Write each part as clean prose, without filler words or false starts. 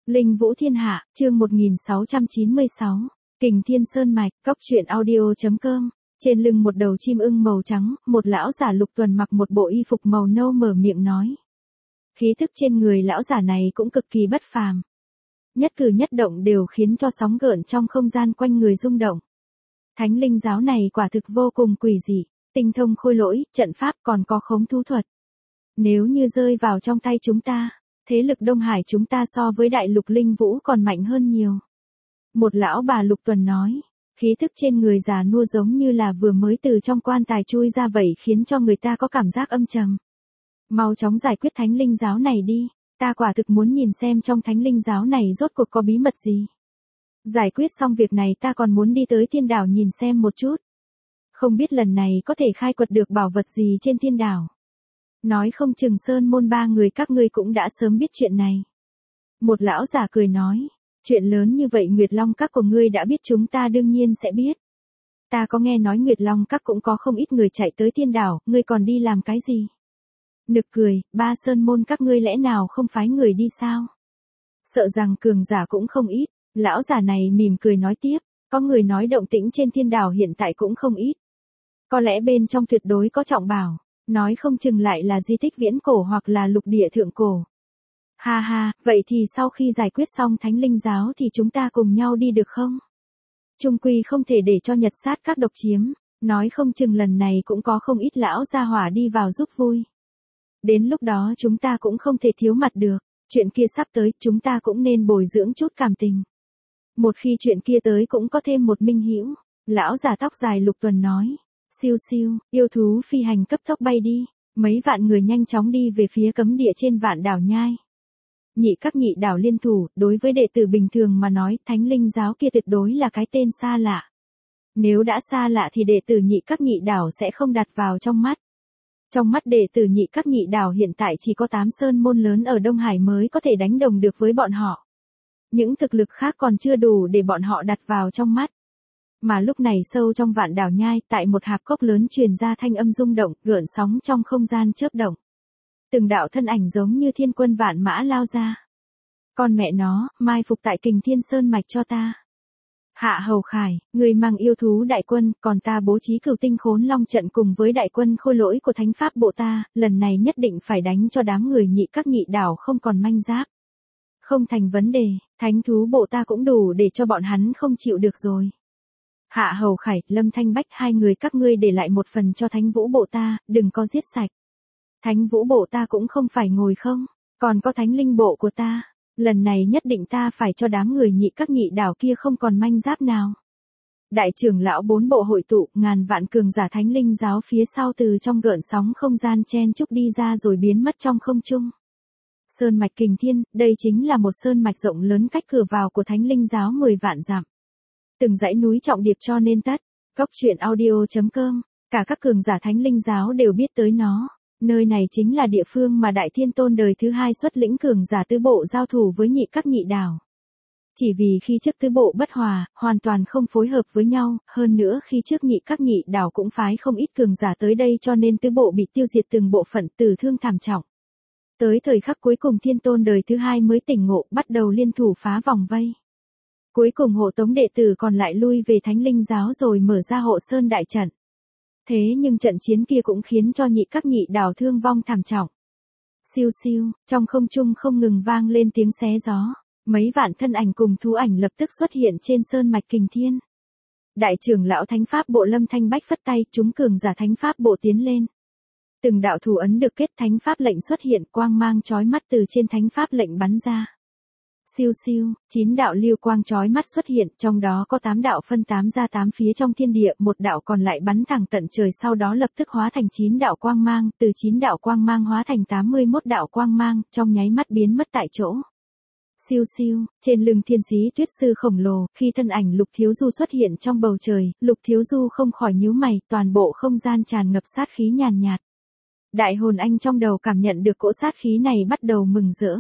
Linh Vũ Thiên Hạ, chương 1696, Kình Thiên Sơn Mạch, Cóc truyện audio.com. Trên lưng một đầu chim ưng màu trắng, một lão giả lục tuần mặc một bộ y phục màu nâu mở miệng nói. Khí thức trên người lão giả này cũng cực kỳ bất phàm. Nhất cử nhất động đều khiến cho sóng gợn trong không gian quanh người rung động. Thánh linh giáo này quả thực vô cùng quỷ dị, tinh thông khôi lỗi, trận pháp còn có khống thú thuật. Nếu như rơi vào trong tay chúng ta, thế lực Đông Hải chúng ta so với đại lục Linh Vũ còn mạnh hơn nhiều. Một lão bà lục tuần nói, khí thức trên người già nua giống như là vừa mới từ trong quan tài chui ra vậy khiến cho người ta có cảm giác âm trầm. Mau chóng giải quyết thánh linh giáo này đi, ta quả thực muốn nhìn xem trong thánh linh giáo này rốt cuộc có bí mật gì. Giải quyết xong việc này ta còn muốn đi tới thiên đảo nhìn xem một chút. Không biết lần này có thể khai quật được bảo vật gì trên thiên đảo. Nói không chừng Sơn môn ba người các ngươi cũng đã sớm biết chuyện này. Một lão giả cười nói, chuyện lớn như vậy Nguyệt Long Các của ngươi đã biết chúng ta đương nhiên sẽ biết. Ta có nghe nói Nguyệt Long Các cũng có không ít người chạy tới thiên đảo, ngươi còn đi làm cái gì? Nực cười, ba Sơn môn các ngươi lẽ nào không phái người đi sao? Sợ rằng cường giả cũng không ít, lão giả này mỉm cười nói tiếp, có người nói động tĩnh trên thiên đảo hiện tại cũng không ít. Có lẽ bên trong tuyệt đối có trọng bảo. Nói không chừng lại là di tích viễn cổ hoặc là lục địa thượng cổ. Ha ha, vậy thì sau khi giải quyết xong thánh linh giáo thì chúng ta cùng nhau đi được không? Trung quy không thể để cho Nhật Sát các độc chiếm, nói không chừng lần này cũng có không ít lão gia hỏa đi vào giúp vui. Đến lúc đó chúng ta cũng không thể thiếu mặt được, chuyện kia sắp tới chúng ta cũng nên bồi dưỡng chút cảm tình. Một khi chuyện kia tới cũng có thêm một minh hữu, lão già tóc dài lục tuần nói. Siêu siêu, yêu thú phi hành cấp tốc bay đi, mấy vạn người nhanh chóng đi về phía cấm địa trên vạn đảo nhai. Nhị các nhị đảo liên thủ, đối với đệ tử bình thường mà nói, thánh linh giáo kia tuyệt đối là cái tên xa lạ. Nếu đã xa lạ thì đệ tử nhị các nhị đảo sẽ không đặt vào trong mắt. Trong mắt đệ tử nhị các nhị đảo hiện tại chỉ có 8 sơn môn lớn ở Đông Hải mới có thể đánh đồng được với bọn họ. Những thực lực khác còn chưa đủ để bọn họ đặt vào trong mắt. Mà lúc này sâu trong vạn đảo nhai, tại một hạp cốc lớn truyền ra thanh âm rung động, gợn sóng trong không gian chớp động. Từng đạo thân ảnh giống như thiên quân vạn mã lao ra. Con mẹ nó, mai phục tại Kình Thiên Sơn Mạch cho ta. Hạ Hầu Khải, người mang yêu thú đại quân, còn ta bố trí Cửu Tinh Khốn Long trận cùng với đại quân khôi lỗi của Thánh Pháp Bộ ta, lần này nhất định phải đánh cho đám người nhị các nhị đảo không còn manh giáp. Không thành vấn đề, Thánh Thú Bộ ta cũng đủ để cho bọn hắn không chịu được rồi. Hạ Hầu Khải, Lâm Thanh Bách hai người các ngươi để lại một phần cho Thánh Vũ Bộ ta, đừng có giết sạch. Thánh Vũ Bộ ta cũng không phải ngồi không, còn có Thánh Linh Bộ của ta, lần này nhất định ta phải cho đám người nhị các nhị đảo kia không còn manh giáp nào. Đại trưởng lão 4 bộ hội tụ, ngàn vạn cường giả Thánh Linh giáo phía sau từ trong gợn sóng không gian chen chúc đi ra rồi biến mất trong không trung. Sơn mạch Kình Thiên, đây chính là một sơn mạch rộng lớn cách cửa vào của Thánh Linh giáo 10 vạn dặm. Từng dãy núi trọng điệp cho nên tắt, Cóc truyện audio.com, cả các cường giả thánh linh giáo đều biết tới nó, nơi này chính là địa phương mà Đại Thiên Tôn đời thứ 2 xuất lĩnh cường giả tứ bộ giao thủ với nhị các nhị đảo. Chỉ vì khi trước tứ bộ bất hòa, hoàn toàn không phối hợp với nhau, hơn nữa khi trước nhị các nhị đảo cũng phái không ít cường giả tới đây cho nên tứ bộ bị tiêu diệt từng bộ phận tử thương thảm trọng. Tới thời khắc cuối cùng Thiên Tôn đời thứ 2 mới tỉnh ngộ, bắt đầu liên thủ phá vòng vây. Cuối cùng hộ tống đệ tử còn lại lui về Thánh Linh giáo rồi mở ra hộ sơn đại trận. Thế nhưng trận chiến kia cũng khiến cho nhị các nhị đảo thương vong thảm trọng. Siêu siêu, trong không trung không ngừng vang lên tiếng xé gió, mấy vạn thân ảnh cùng thú ảnh lập tức xuất hiện trên sơn mạch Kình Thiên. Đại trưởng lão Thánh Pháp Bộ Lâm Thanh Bách phất tay, chúng cường giả Thánh Pháp Bộ tiến lên. Từng đạo thủ ấn được kết Thánh Pháp lệnh xuất hiện, quang mang chói mắt từ trên Thánh Pháp lệnh bắn ra. Siêu siêu, 9 đạo lưu quang chói mắt xuất hiện, trong đó có 8 đạo phân 8 ra 8 phía trong thiên địa, một đạo còn lại bắn thẳng tận trời sau đó lập tức hóa thành 9 đạo quang mang, từ 9 đạo quang mang hóa thành 81 đạo quang mang, trong nháy mắt biến mất tại chỗ. Siêu siêu, trên lưng Thiên Sĩ Tuyết Sư khổng lồ, khi thân ảnh Lục Thiếu Du xuất hiện trong bầu trời, Lục Thiếu Du không khỏi nhíu mày, toàn bộ không gian tràn ngập sát khí nhàn nhạt. Đại hồn anh trong đầu cảm nhận được cỗ sát khí này bắt đầu mừng rỡ.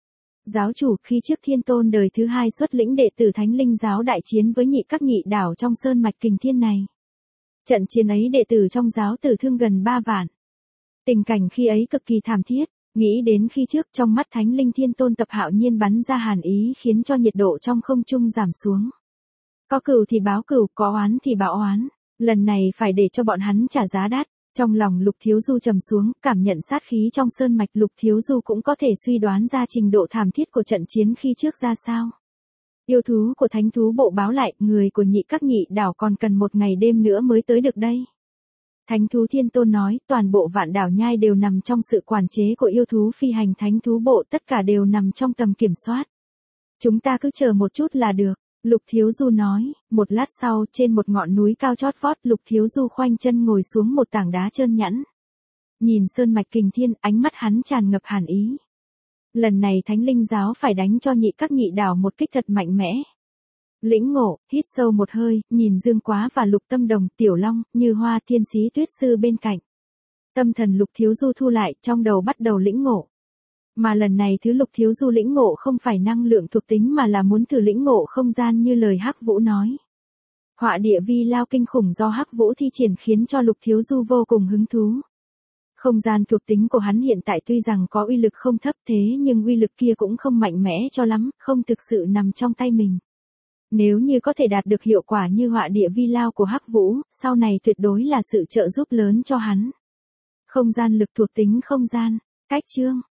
Giáo chủ, khi trước Thiên Tôn đời thứ 2 xuất lĩnh đệ tử Thánh Linh giáo đại chiến với nhị các nhị đảo trong sơn mạch Kình Thiên này. Trận chiến ấy đệ tử trong giáo tử thương gần 3 vạn. Tình cảnh khi ấy cực kỳ thảm thiết, Nghĩ đến khi trước trong mắt Thánh Linh Thiên Tôn Tập Hạo Nhiên bắn ra hàn ý khiến cho nhiệt độ trong không trung giảm xuống. Có cừu thì báo cừu, có oán thì báo oán. Lần này phải để cho bọn hắn trả giá đắt. Trong lòng Lục Thiếu Du trầm xuống, cảm nhận sát khí trong sơn mạch, Lục Thiếu Du cũng có thể suy đoán ra trình độ thảm thiết của trận chiến khi trước ra sao. Yêu thú của thánh thú bộ báo lại, người của nhị các nhị đảo còn cần một ngày đêm nữa mới tới được đây. Thánh thú Thiên Tôn nói, toàn bộ vạn đảo nhai đều nằm trong sự quản chế của yêu thú phi hành thánh thú bộ, tất cả đều nằm trong tầm kiểm soát. Chúng ta cứ chờ một chút là được. Lục Thiếu Du nói, một lát sau, trên một ngọn núi cao chót vót, Lục Thiếu Du khoanh chân ngồi xuống một tảng đá trơn nhẵn. Nhìn sơn mạch kình thiên, ánh mắt hắn tràn ngập hàn ý. Lần này Thánh Linh giáo phải đánh cho nhị các nhị đảo một kích thật mạnh mẽ. Lĩnh ngộ, hít sâu một hơi, nhìn Dương Quá và Lục Tâm Đồng, Tiểu Long, Như Hoa, Thiên Sĩ Tuyết Sư bên cạnh. Tâm thần Lục Thiếu Du thu lại, trong đầu bắt đầu lĩnh ngộ. Mà lần này thứ Lục Thiếu Du lĩnh ngộ không phải năng lượng thuộc tính mà là muốn thử lĩnh ngộ không gian như lời Hắc Vũ nói. Họa địa vi lao kinh khủng do Hắc Vũ thi triển khiến cho Lục Thiếu Du vô cùng hứng thú. Không gian thuộc tính của hắn hiện tại tuy rằng có uy lực không thấp thế nhưng uy lực kia cũng không mạnh mẽ cho lắm, không thực sự nằm trong tay mình. Nếu như có thể đạt được hiệu quả như họa địa vi lao của Hắc Vũ, sau này tuyệt đối là sự trợ giúp lớn cho hắn. Không gian lực thuộc tính không gian, cách chương.